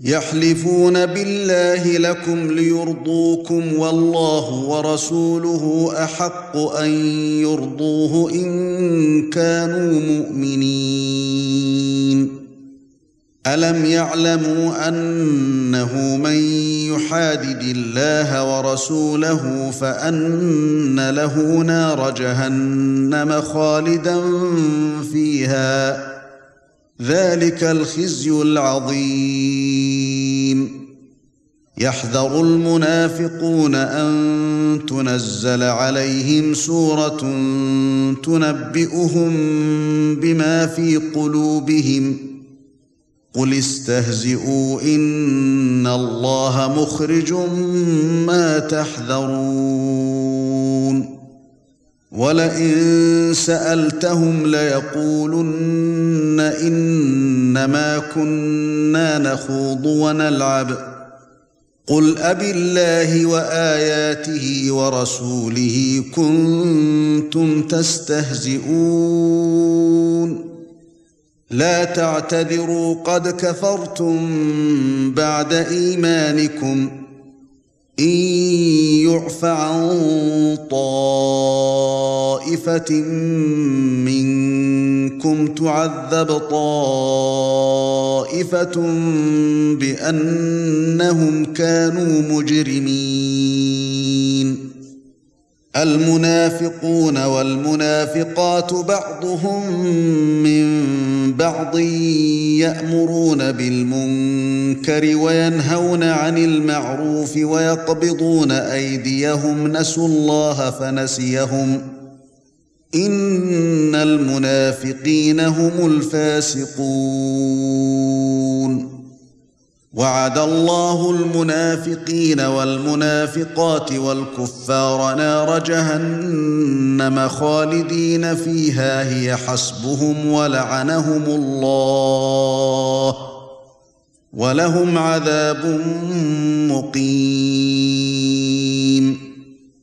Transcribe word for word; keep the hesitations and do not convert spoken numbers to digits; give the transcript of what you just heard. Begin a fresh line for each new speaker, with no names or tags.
يحلفون بالله لكم ليرضوكم والله ورسوله أحق أن يرضوه إن كانوا مؤمنين ألم يعلموا أنه من يحادد الله ورسوله فأن له نار جهنم خالدا فيها ذلك الخزي العظيم يحذر المنافقون أن تنزل عليهم سورة تنبئهم بما في قلوبهم قل استهزئوا إن الله مخرج ما تحذرون ولئن سألتهم ليقولن إنما كنا نخوض ونلعب قل أبالله وآياته ورسوله كنتم تستهزئون لا تعتذروا قد كفرتم بعد إيمانكم إن يعف عن طائفة منكم تعذب طائفة بأنهم كانوا مجرمين المنافقون والمنافقات بعضهم من بعض يأمرون بالمنكر وينهون عن المعروف ويقبضون أيديهم نسوا الله فنسيهم إن المنافقين هم الفاسقون وعد الله المنافقين والمنافقات والكفار نار جهنم خالدين فيها هي حسبهم ولعنهم الله ولهم عذاب مقيم